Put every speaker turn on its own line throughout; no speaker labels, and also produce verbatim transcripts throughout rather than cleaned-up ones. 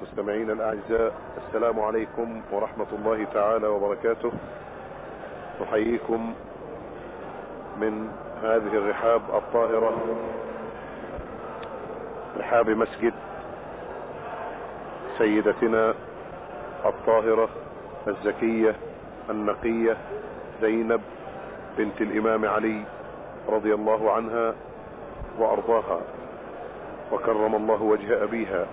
مستمعين الأعزاء، السلام عليكم ورحمة الله تعالى وبركاته. نحييكم من هذه الرحاب الطاهرة، رحاب مسجد سيدتنا الطاهرة الزكية النقية زينب بنت الإمام علي رضي الله عنها وأرضاها وكرم الله وجه أبيها.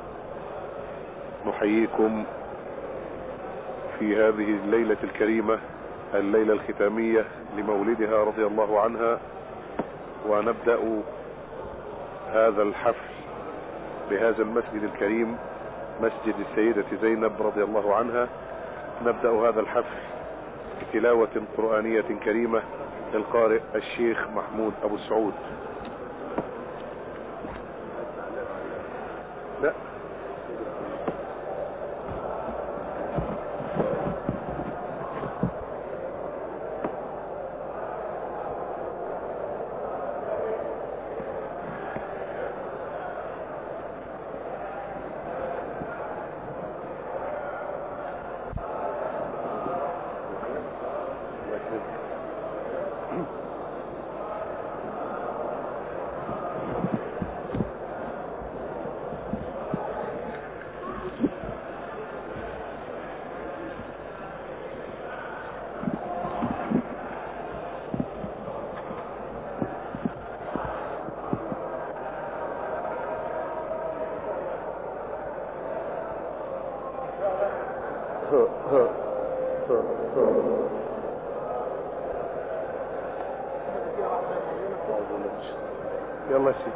نحييكم في هذه الليلة الكريمة، الليلة الختامية لمولدها رضي الله عنها، ونبدأ هذا الحفل بهذا المسجد الكريم، مسجد السيدة زينب رضي الله عنها. نبدأ هذا الحفل بتلاوة قرآنية كريمة للقارئ الشيخ محمود أبو السعود. لا يلا شيء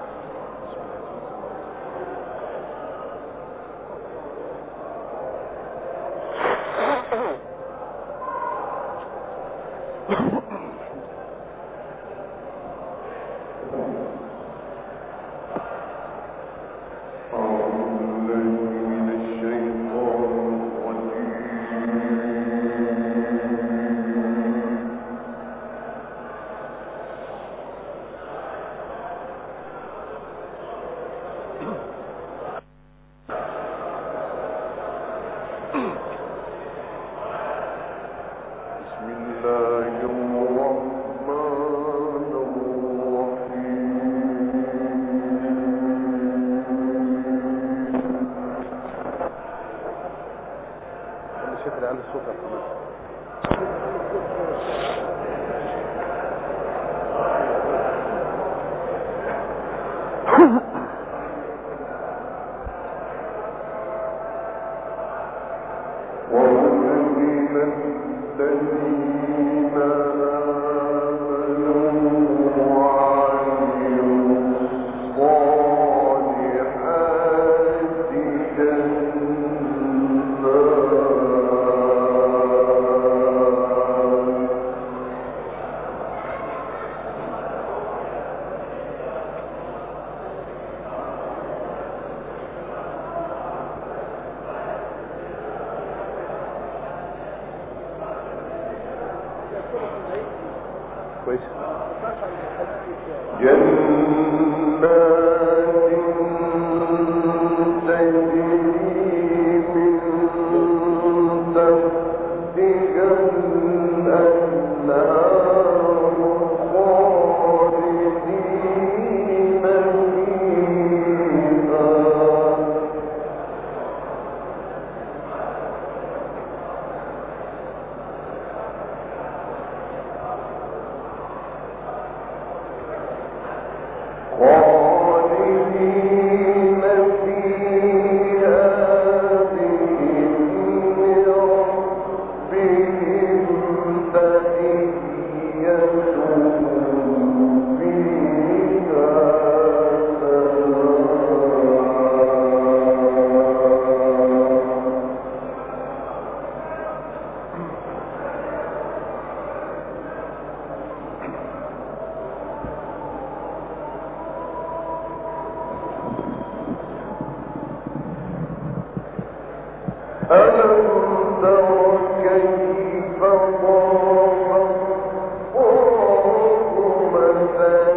كويس.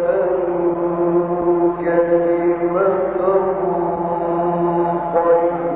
كلمة طيبة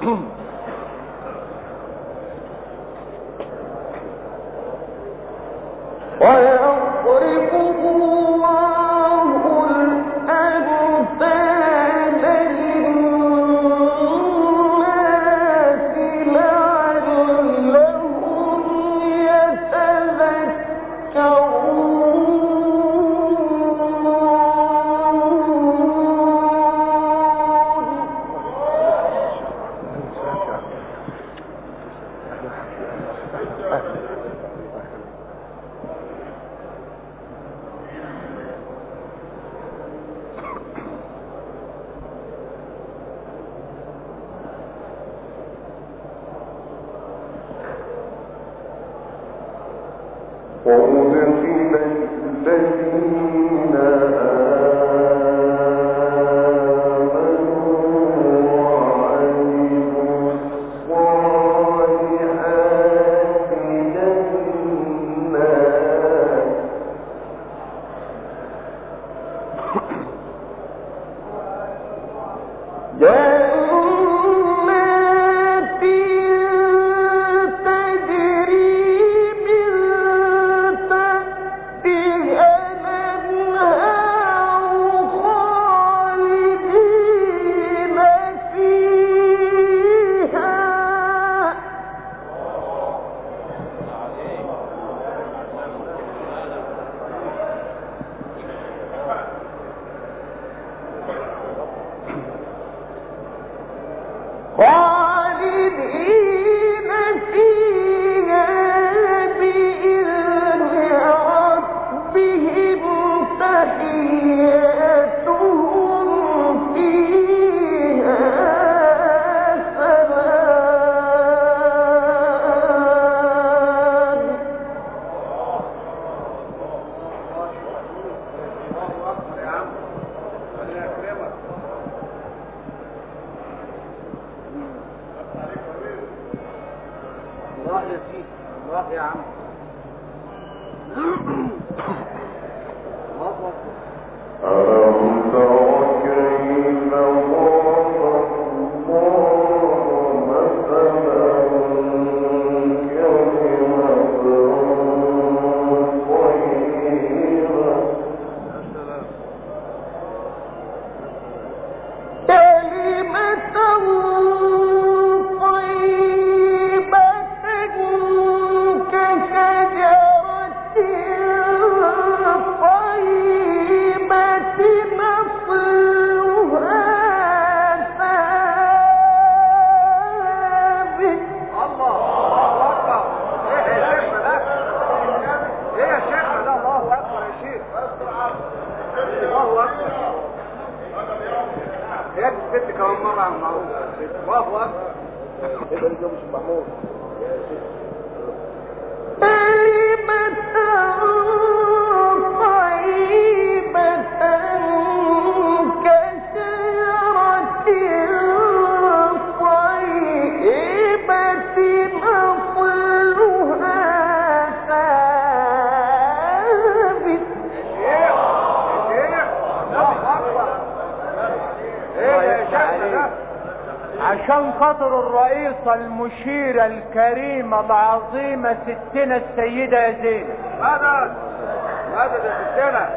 عشان خاطر الرئيسة المشيرة الكريمة العظيمة ستنا السيدة يا زينب.
ماذا ماذا يا ستنا؟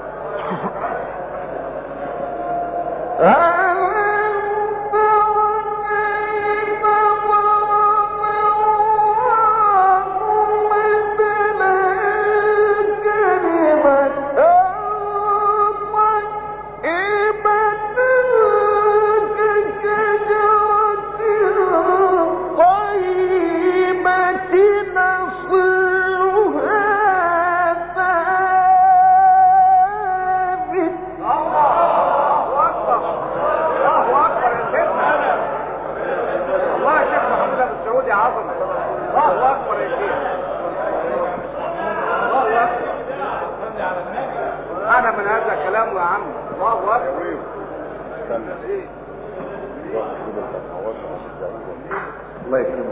الله يكرمك.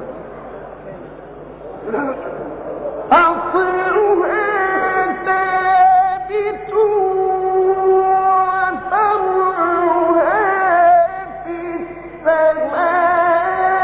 وفرها في السماء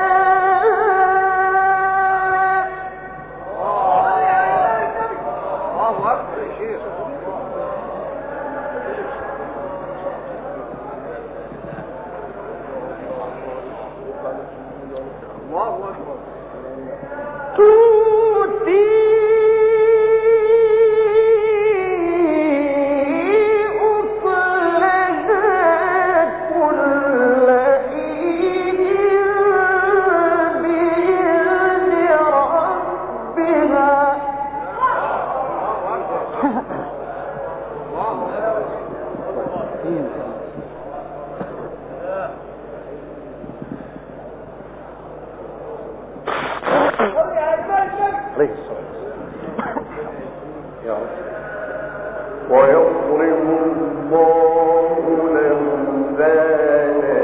عليه الصلاة والسلام. يا رب.
ويضرب الله الأمثال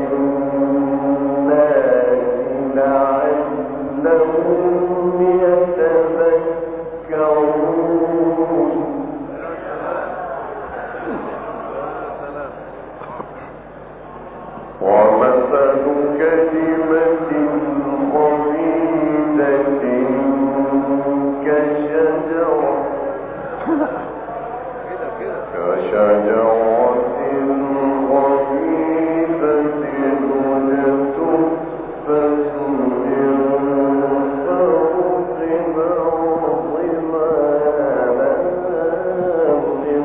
للناس لعلهم يتذكرون. ومثل كلمة خبيثة كشجرة كشجرة خبيثة اجتثت من فوق بعضها من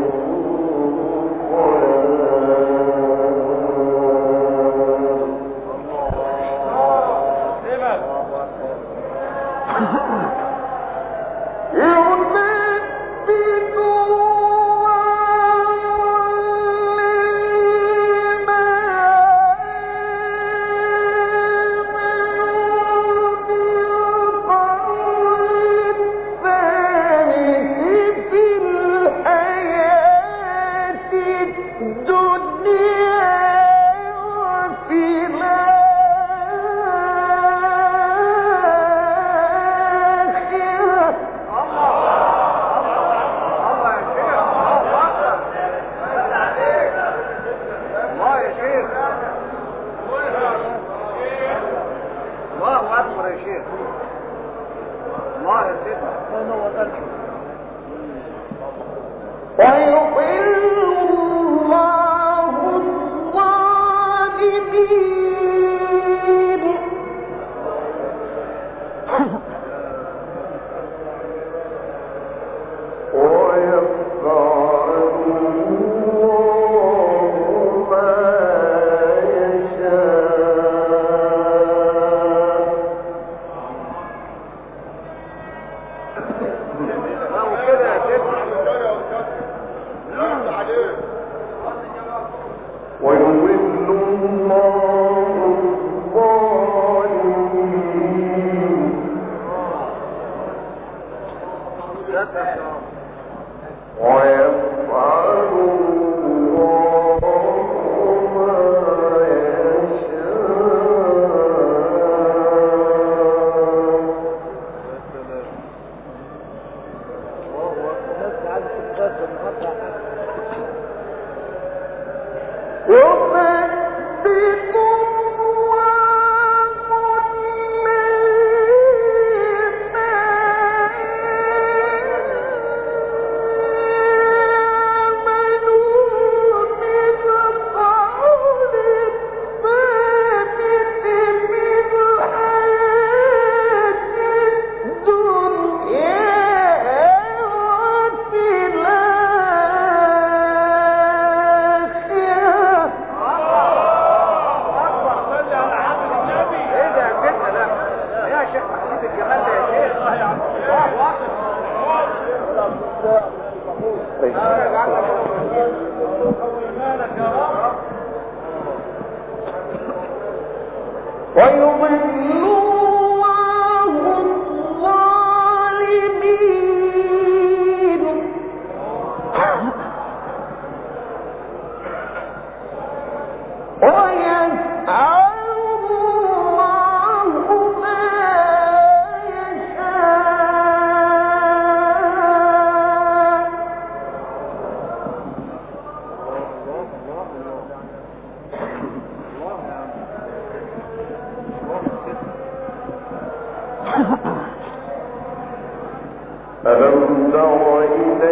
ألم تر إلى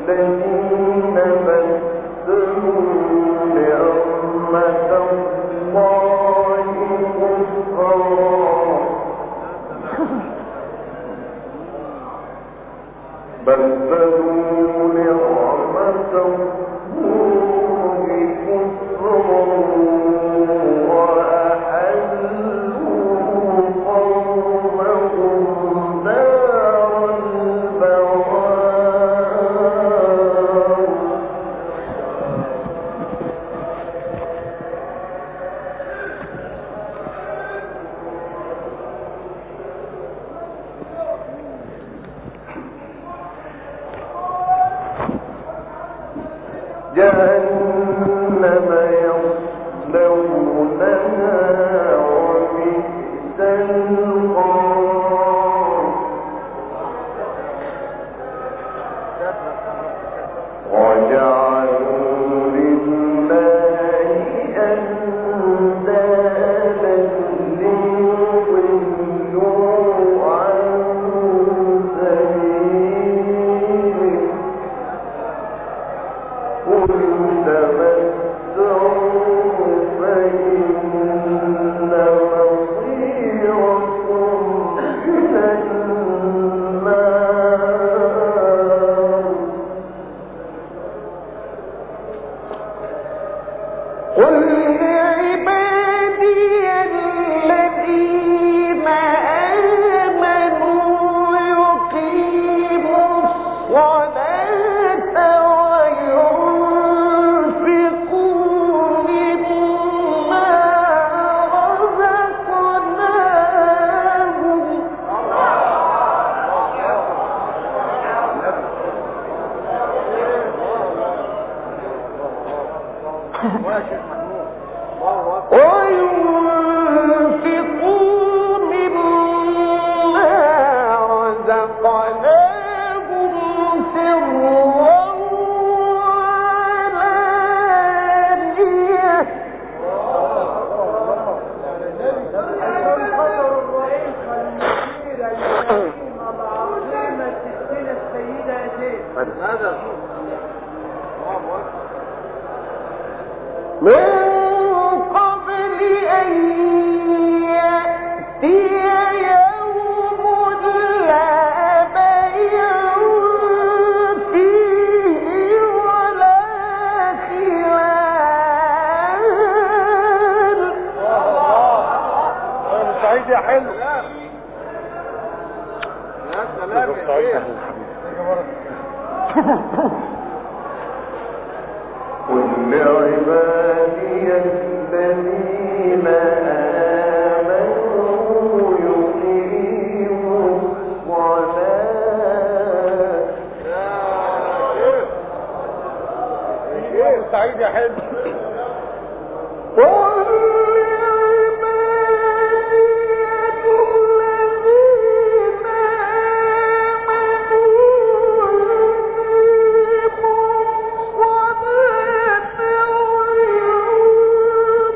الذين بدلوا نعمة الله كفرا بدلوا نعمة الله كفرا وأحلوا قومهم دار البوار جهنم يصلونها وبئس القرار وجعلوا لله أندادا ليضلوا عن سبيله قل تمتعوا فإن مصيركم إلى النار قل لعبادي الذين آمنوا يقيموا الصلاة وينفقوا مما رزقناهم وينفقوا مما رزقناهم سرا وعلانية
عشان خاطر الرئيس المشير الكريمة العظيمة ستنا السيدة زينب
هذا
من قبل أن يأتي يوم لا بيع فيه ولا خلال
سعيد يا حلو يا سلام يا شيخ
قل لعبادي الذين آمنوا يقيموا الصلاة
يا شيخ سعيد يا حلو
قل لعبادي الذين آمنوا يقيموا الصلاة وينفقوا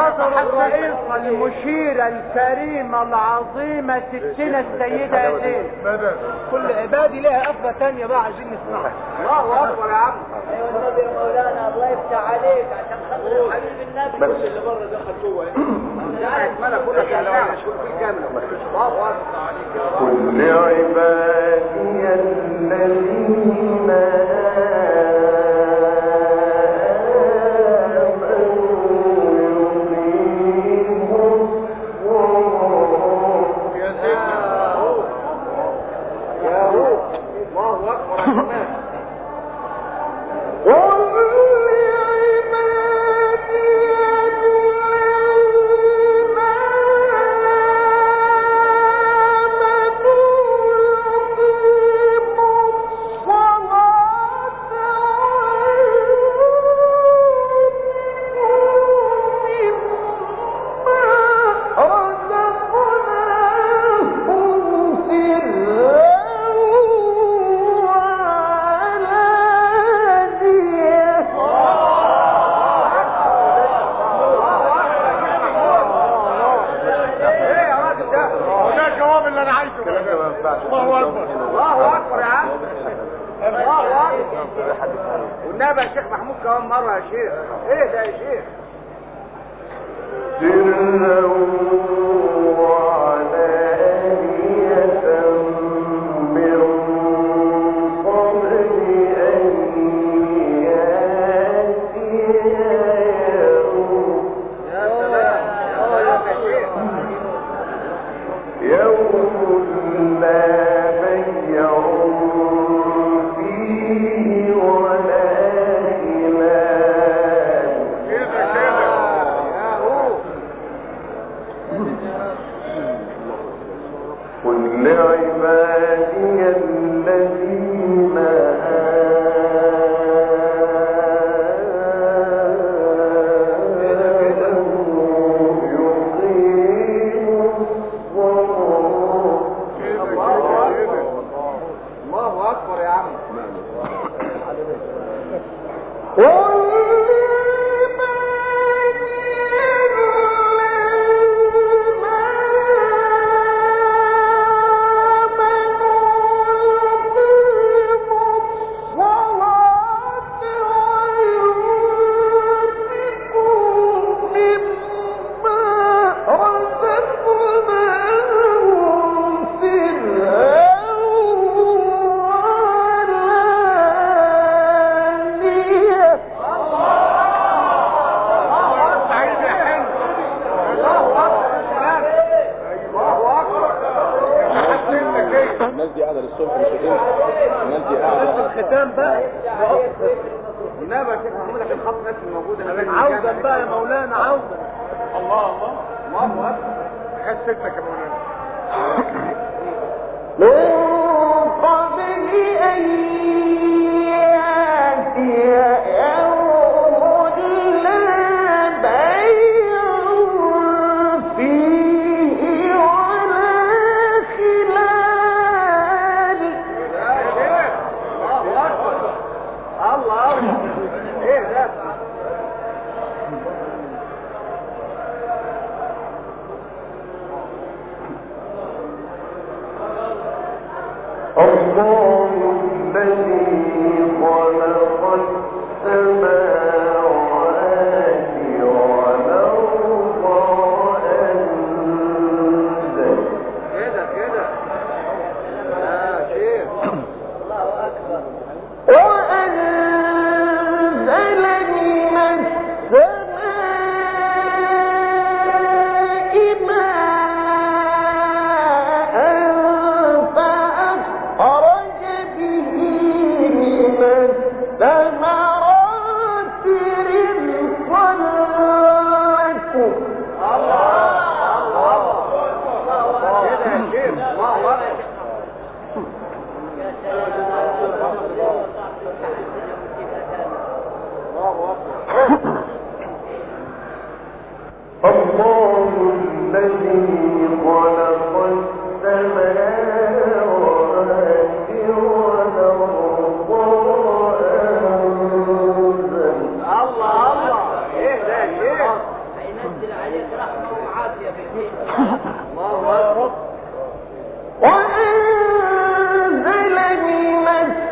خاطر الرئيس المشيرة الكريمة العظيمة ستنا السيدة زين. كل عبادي لها أفضل تانية بقى عايزين نسمعها.
الله اكبر يا عم.
ايوه النبي يا مولانا الله يفتح عليك عشان خاطر حبيب النبي.
كل اللي بره دخل جوه ايه؟ انا كل كامله كل كامله. الله اكبر عليك يا رب.
كل عبادي الذين
والنبي يا شيخ محمود كمان مرة يا شيخ. ايه ده يا شيخ؟
سرا وعلانية من قبل أن يأتي يوم.
يا سلام يا شيخ.
يوم لا بيع فيه ولا خلال.
كده كده يا هو.
كل عبادي الذين
الله اكبر يا عم.
الناس دي قاعده للصبح مش هتنسى. الناس دي قاعده
الختام بقى
والنبي يا شيخ محمود عشان خاطر الناس الموجوده هنا.
عودا بقى يا مولانا عودا.
الله الله الله اكبر. حسيتك يا مولانا.
من قبل أن يأتي يوم لا بيع فيه ولا خلال.
يا شيخ الله اكبر. الله اكبر. ايه ده؟
الله الذي خلق السماوات والأرض وأنزل
كده كده يا شيخ.
الله اكبر.
وأنزل من السماء ماء فأخرج به من الثمرات رزقا لكم.
كده يا شيخ الله اكبر.
الله الذي خلق السماوات والأرض وأنزل.
الله الله. ايه ده يا شيخ؟
هينزل عليك رحمة وعافية في الدين.
الله أكبر.
وأنزل من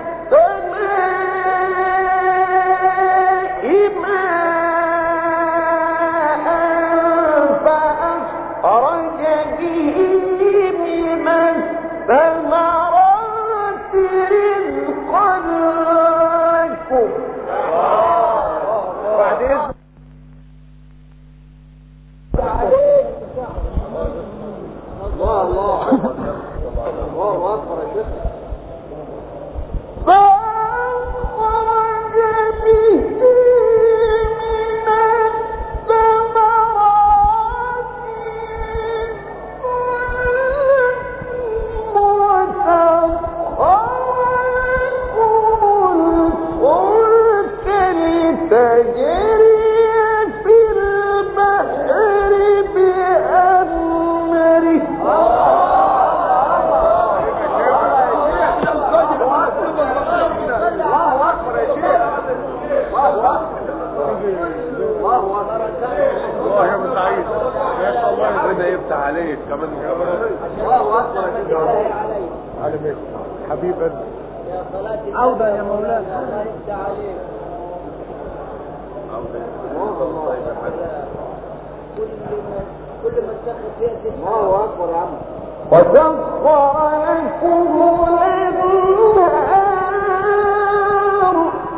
السماء ماء فأخرج به من الثمرات رزقا لكم.
بعدين
الله الله الله أكبر يا شيخ.
فأخرج به من الثمرات وسخر الفلك لتجري في البحر بأمره.
الله أكبر يا شيخ. الله أكبر. الله أكبر.
الله يا ابو سعيد ما شاء الله ربنا يفتح عليك كمان.
الله أكبر يا شيخ.
على مين حبيبا
يا صلاة
عودة يا مولانا.
الله يفتح عليك. كل ما كل ما تسخر فيها تسخر.
الله أكبر يا عم.
وسخر لكم الأنهار.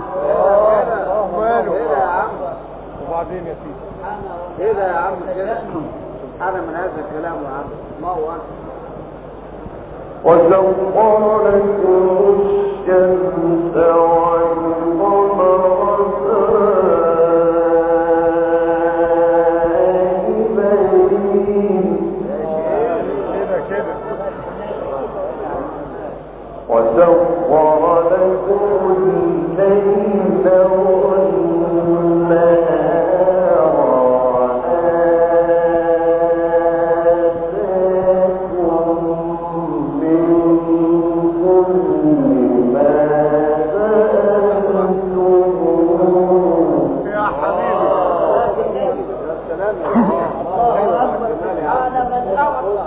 ماله كده يا عم.
وبعدين يا سيدي
كده يا عم كده. سبحان من هذا الكلام يا عم. الله أكبر.
وسخر لكم الشمس والقمر سائبين.
كده كده
وسخر لكم الليل والنهار وآتاكم من كل ما سألتموه.
يا حبيبي
يا سلام يا
الله أكبر سبحان من أعطى.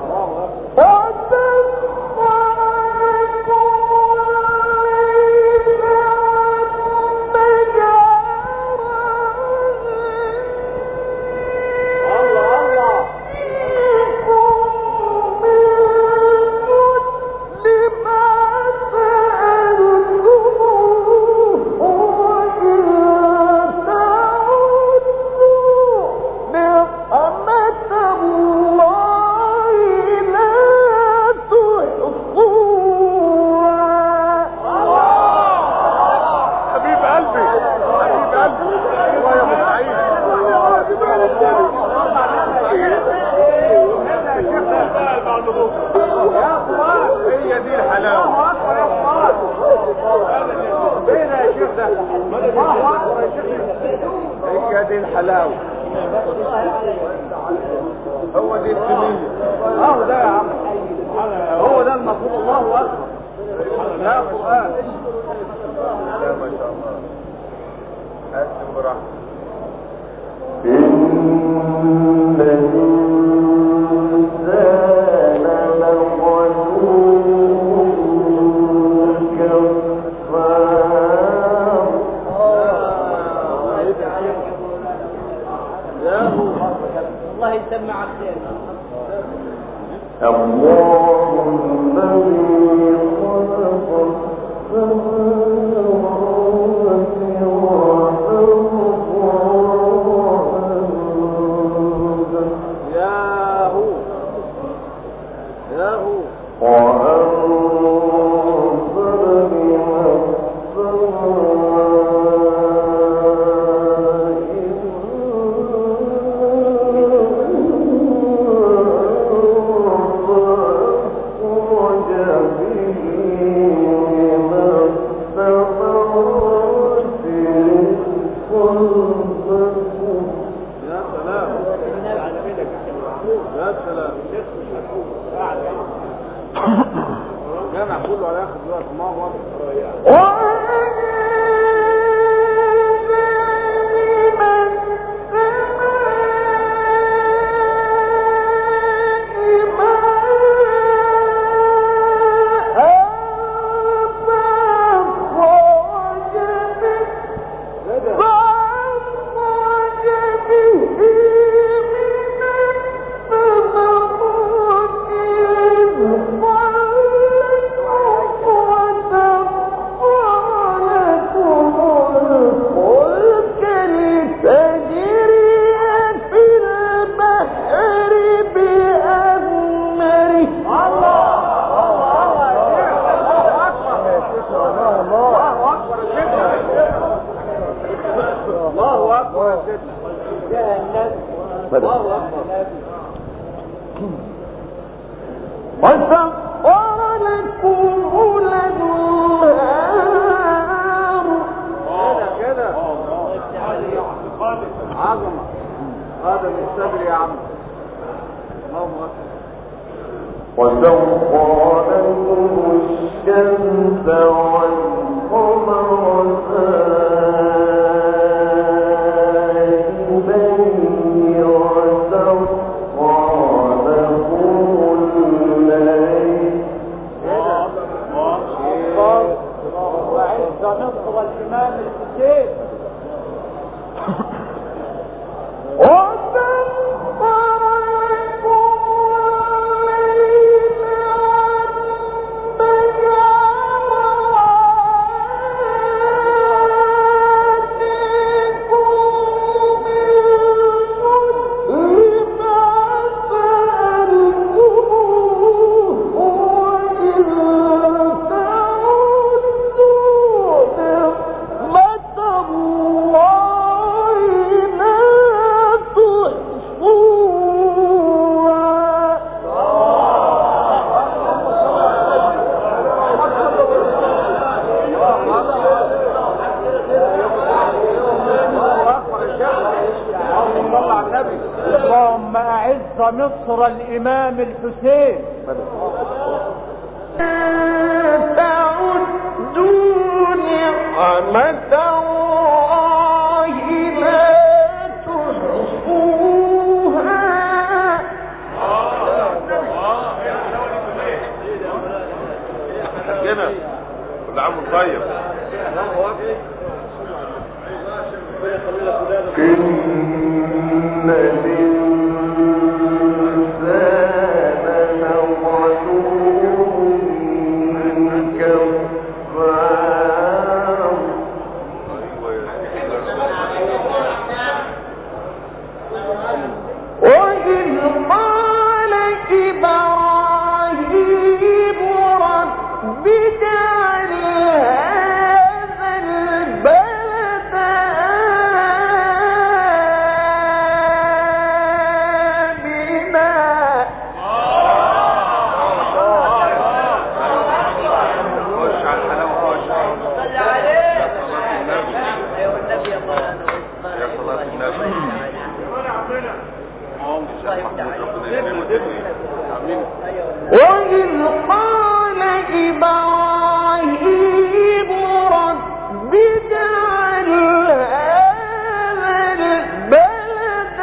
حبيب قلبي حبيب قلبي الله يا ابو سعيد. هي دي الحلاوه.
فين يا شيخ ده؟ الله أكبر يا شيخ.
هي دي الحلاوه. هو دي السنيه.
اهو ده يا عم. هو ده المفروض. الله أكبر. لا قرآن.
لا ما شاء الله. قسم براحتك.
إن الإنسان لظلوم كفار.
الله يسمع خير.
الله الذي خلق السماوات والأرض
ياهو ياهو.
وأنزل من
يا سلام يا سلام. جامع كله على اخر دلوقتي. ما هو
وأنزل من السماء
الله
وسخر لكم الأنهار
كده كده عظمة هذا من الصبر يا عم.
وسخر لكم الشمس والقمر سائبين وسخر لكم الليل
وعز مصر الإمام الحسين اللهم أعز مصر الإمام الحسين.
تعدوا نعمة الله لا تحصوها.
كده كل عام طيب.
إن الإنسان لظلوم كفار. وإذ قال إبراهيم رب اجعل هذا البلد وإذ قال إبراهيم رب اجعل هذا البلد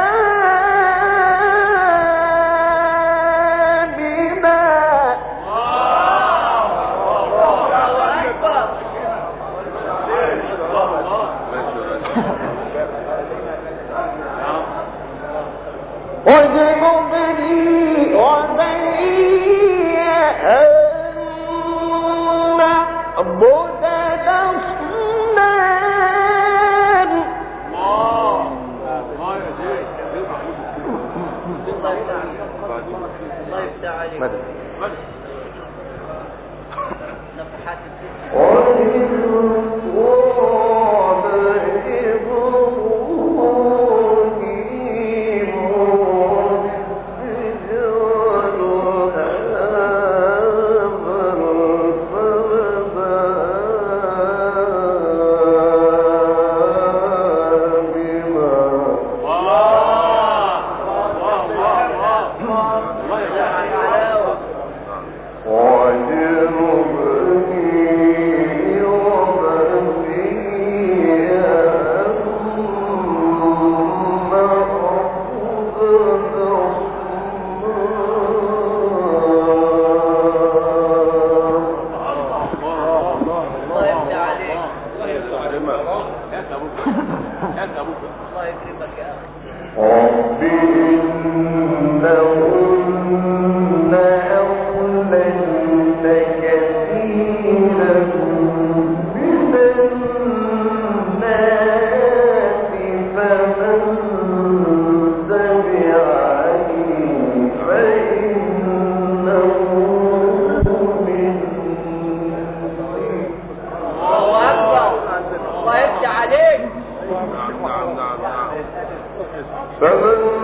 آمنا واجنبني وبني أن نعبد الأصنام.
الله يفتح عليك. نفحات
وجنبني وبني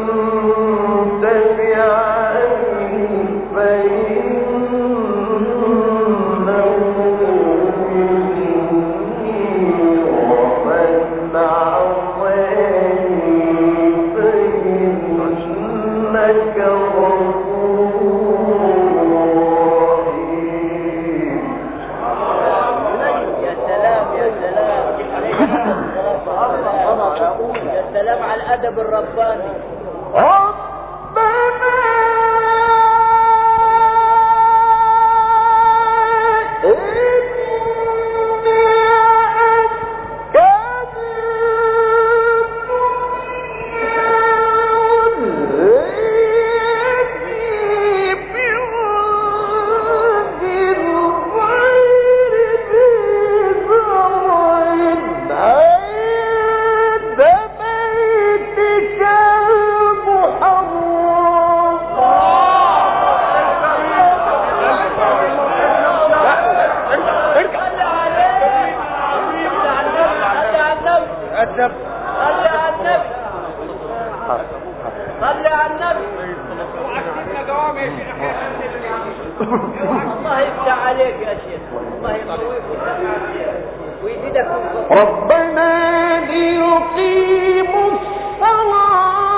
الله يفتح عليك يا شيخ، الله يقويك ويزيدك من فضله.
ربنا ليقيموا الصلاة.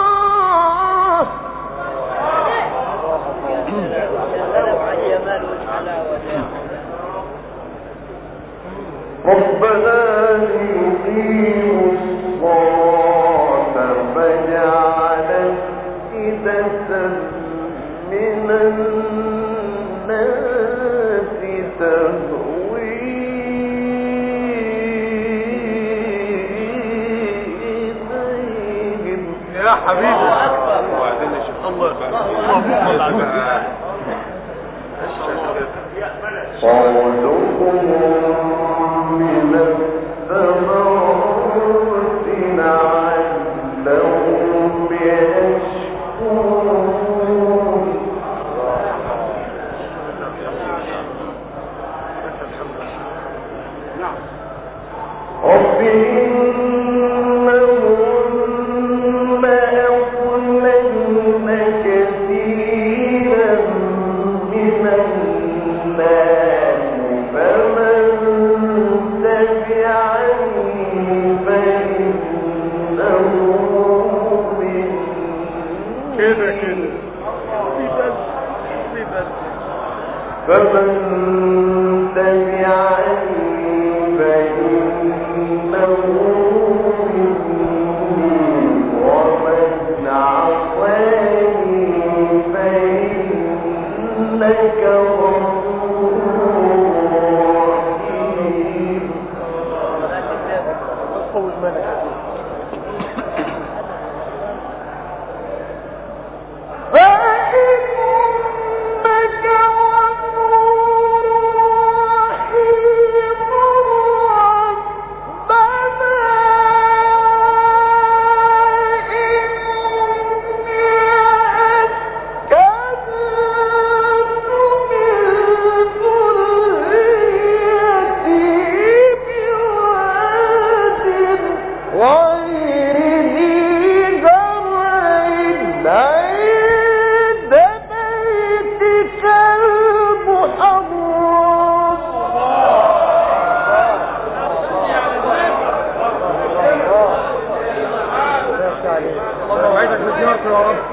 يا سلام على الجمال والحلاوة.
ربنا ليقيموا الصلاة فاجعل أفئدة من الناس تهوي إليهم.
يا حبيبي
الله أكبر.
وبعدين يا شيخ الله اللهم صل على النبي.
صالحهم من الثمرات لعلهم يشكرون. رب إنهن أضللن كثيرا من الناس فمن تبعني فإنه مني.
كده كده في بس في بس
فمن تبعني فإنه مني ومن عصاني فإنك غفور رحيم.
قوي الملك
فإنك غفور رحيم. ربنا إني أسكنت من ذريتي بواد غير ذي زرع عند بيتك المحرم.
الله يعيدك بزيارته يا رب.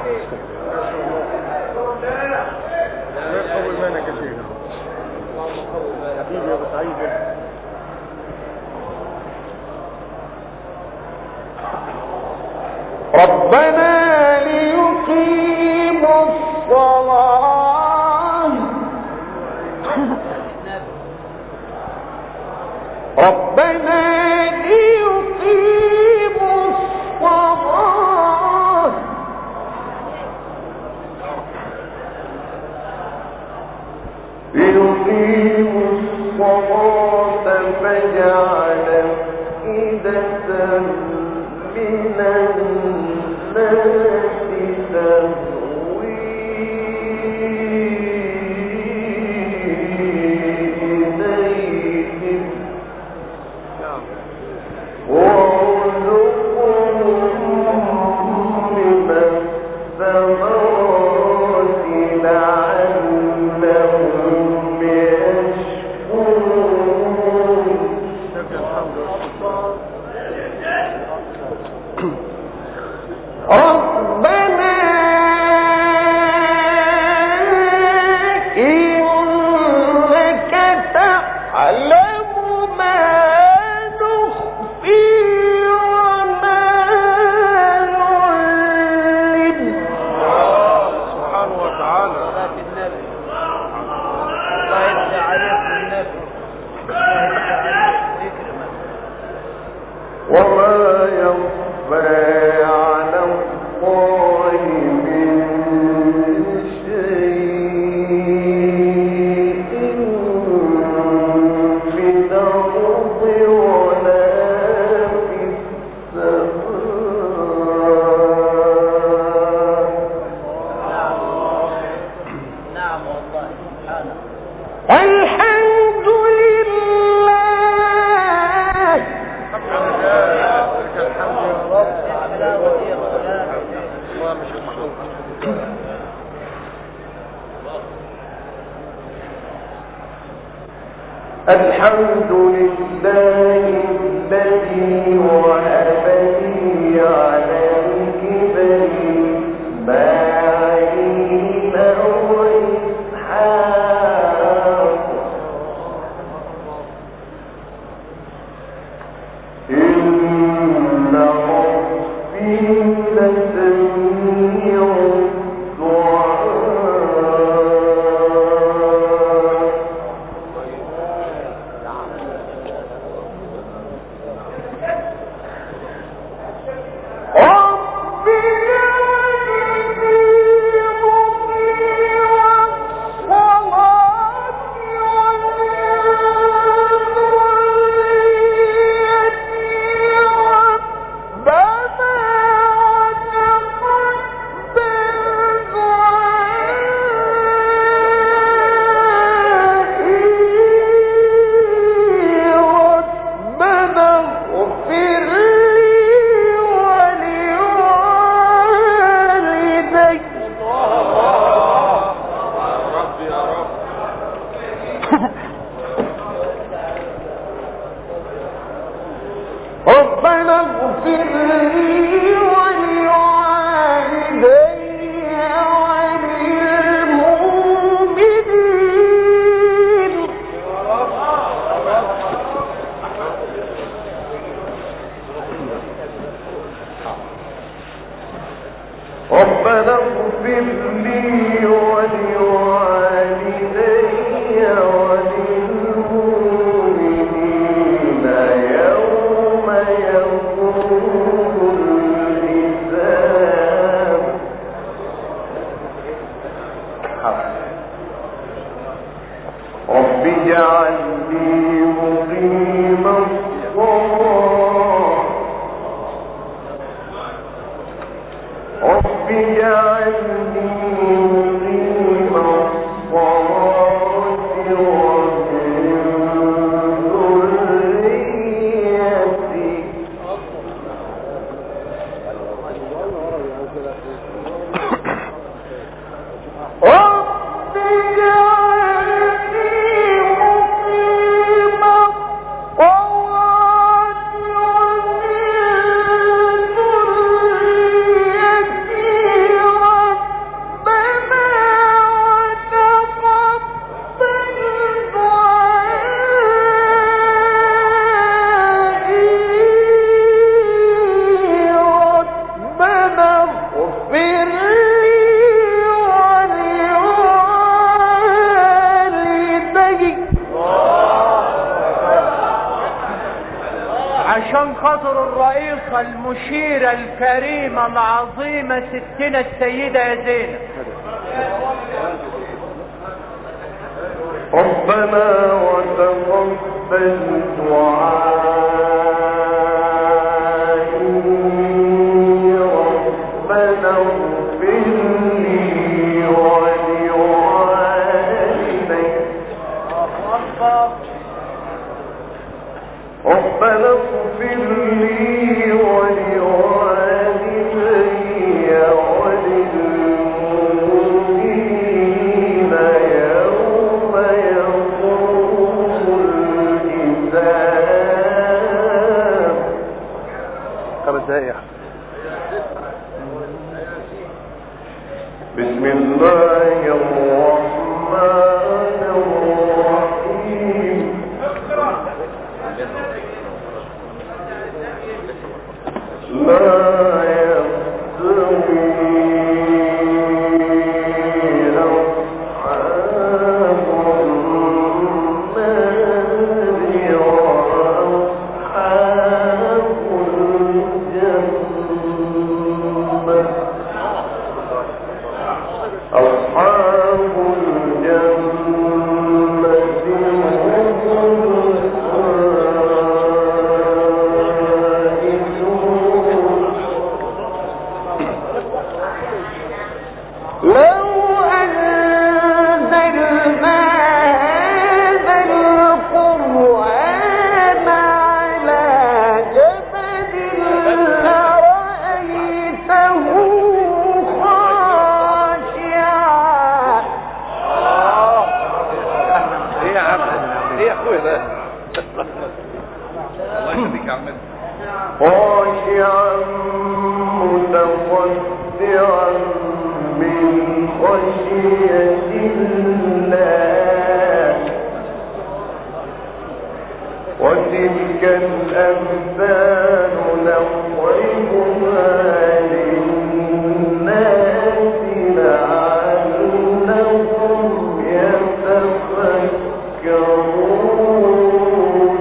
قوي الملك يا شيخ حبيبي يا ابو سعيد.
ربنا ليقيموا الصلاة. ربنا ليقيموا الصلاة ليقيموا الصلاة فاجعل أفئدة من الناس تهوي إليهم وارزقهم من الثمرات الحمد لله الذي وهب لي على الكبر إسماعيل وإسحاق إن ربي لسميع ربنا اغفر لي ولوالدي وللمؤمنين ربنا اغفر لي ولوالدي وللمؤمنين يوم يقوم الحساب. رب اجعلني مقيم الصلاة رب اجعلني مقيم الصلاة ومن ذريتي رب اجعلني مقيم الصلاة
عشان خاطر الرئيس المشيرة الكريمة العظيمة ستنا السيدة يا زينب.
ربنا وتقبل دعائي ربنا اغفر لي ولوالدي ربنا اغفر لي ولوالدي وللمؤمنين يوم يقوم الحساب.
خمس دقائق.
بسم الله الرحمن الرحيم. لا يستوي أصحاب النار وأصحاب الجنة خاشعا متصدعا من خشية الله وتلك الأمثال نضربها للناس لعلهم يتفكرون.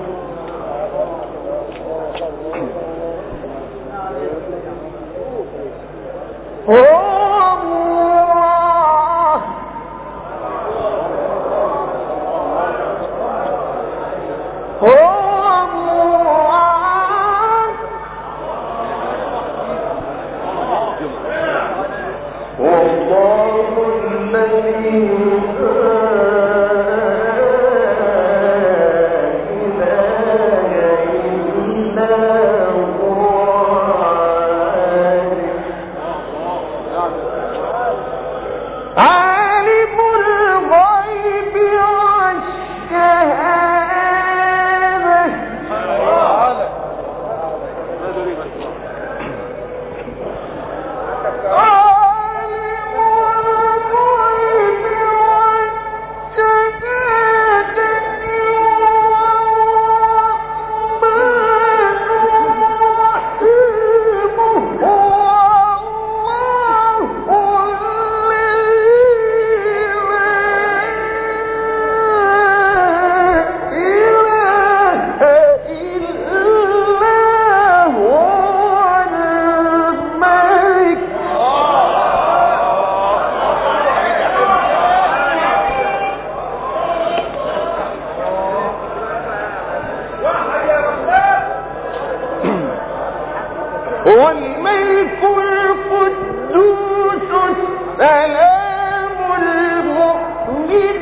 والملك القدوس السلام المؤمن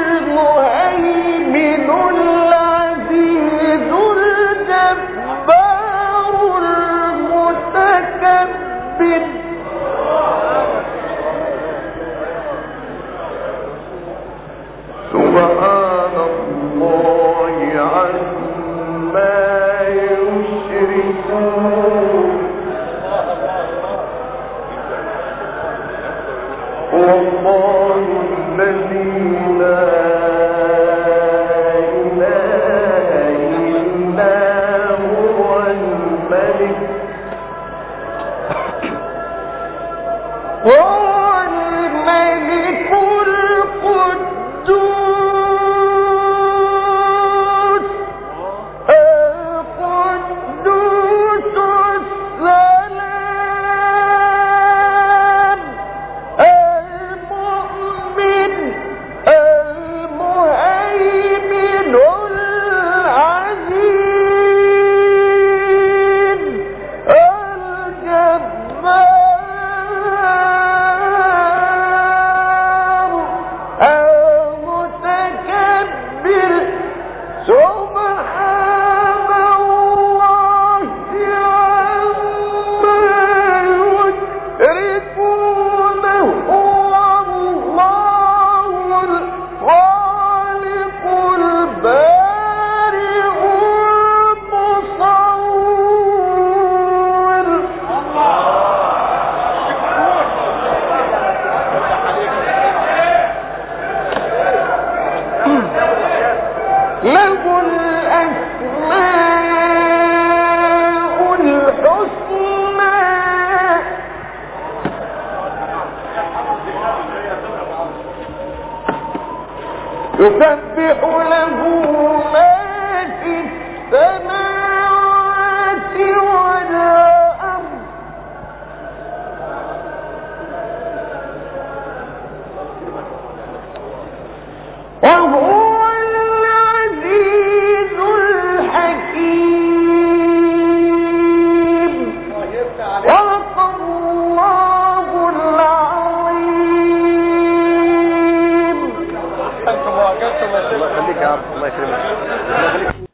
المهيمن العزيز الجبار المتكبر سبحان الله عما يشركون. والله الذي لا إله إلا هو الملك هو الملك القدوس القدوس السلام المؤمن المهيمن العزيز الجبار المتكبر سبحان الله عما يشركون. هو الله الخالق البارئ المصور. له الأسماء الحسنى يسبح له ما في السماوات والأرض وهو